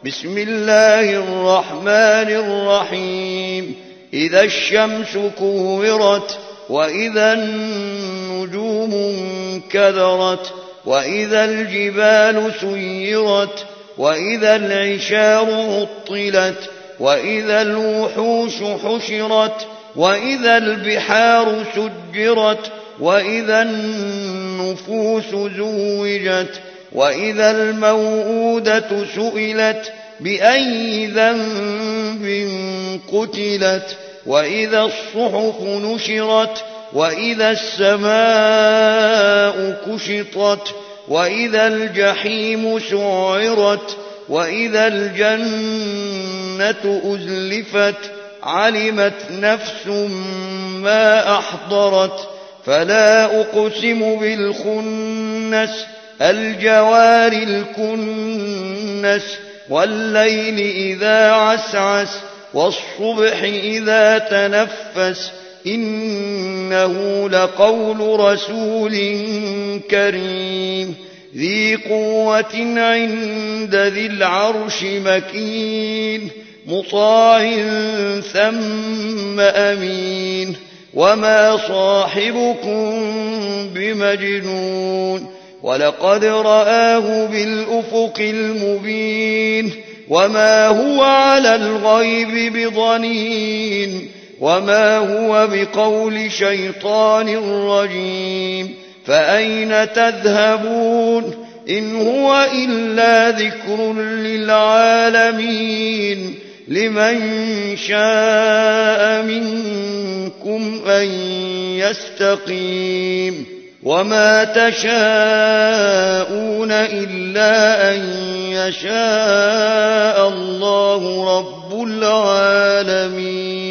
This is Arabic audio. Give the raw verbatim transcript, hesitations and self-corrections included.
بسم الله الرحمن الرحيم إذا الشمس كورت وإذا النجوم انكدرت وإذا الجبال سيرت وإذا العشار عطلت وإذا الوحوش حشرت وإذا البحار سجرت وإذا النفوس زوجت وإذا الموءودة سئلت بأي ذنب قتلت وإذا الصحف نشرت وإذا السماء كشطت وإذا الجحيم سعرت وإذا الجنة أزلفت علمت نفس ما أحضرت فلا أقسم بالخنس الجوار الكنس والليل إذا عسعس والصبح إذا تنفس إنه لقول رسول كريم ذي قوة عند ذي العرش مكين مطاع ثم أمين وما صاحبكم بمجنون ولقد رآه بالأفق المبين وما هو على الغيب بضنين وما هو بقول شيطان رجيم فأين تذهبون إن هو إلا ذكر للعالمين لمن شاء منكم أن يستقيم وما تشاءون إلا أن يشاء الله رب العالمين.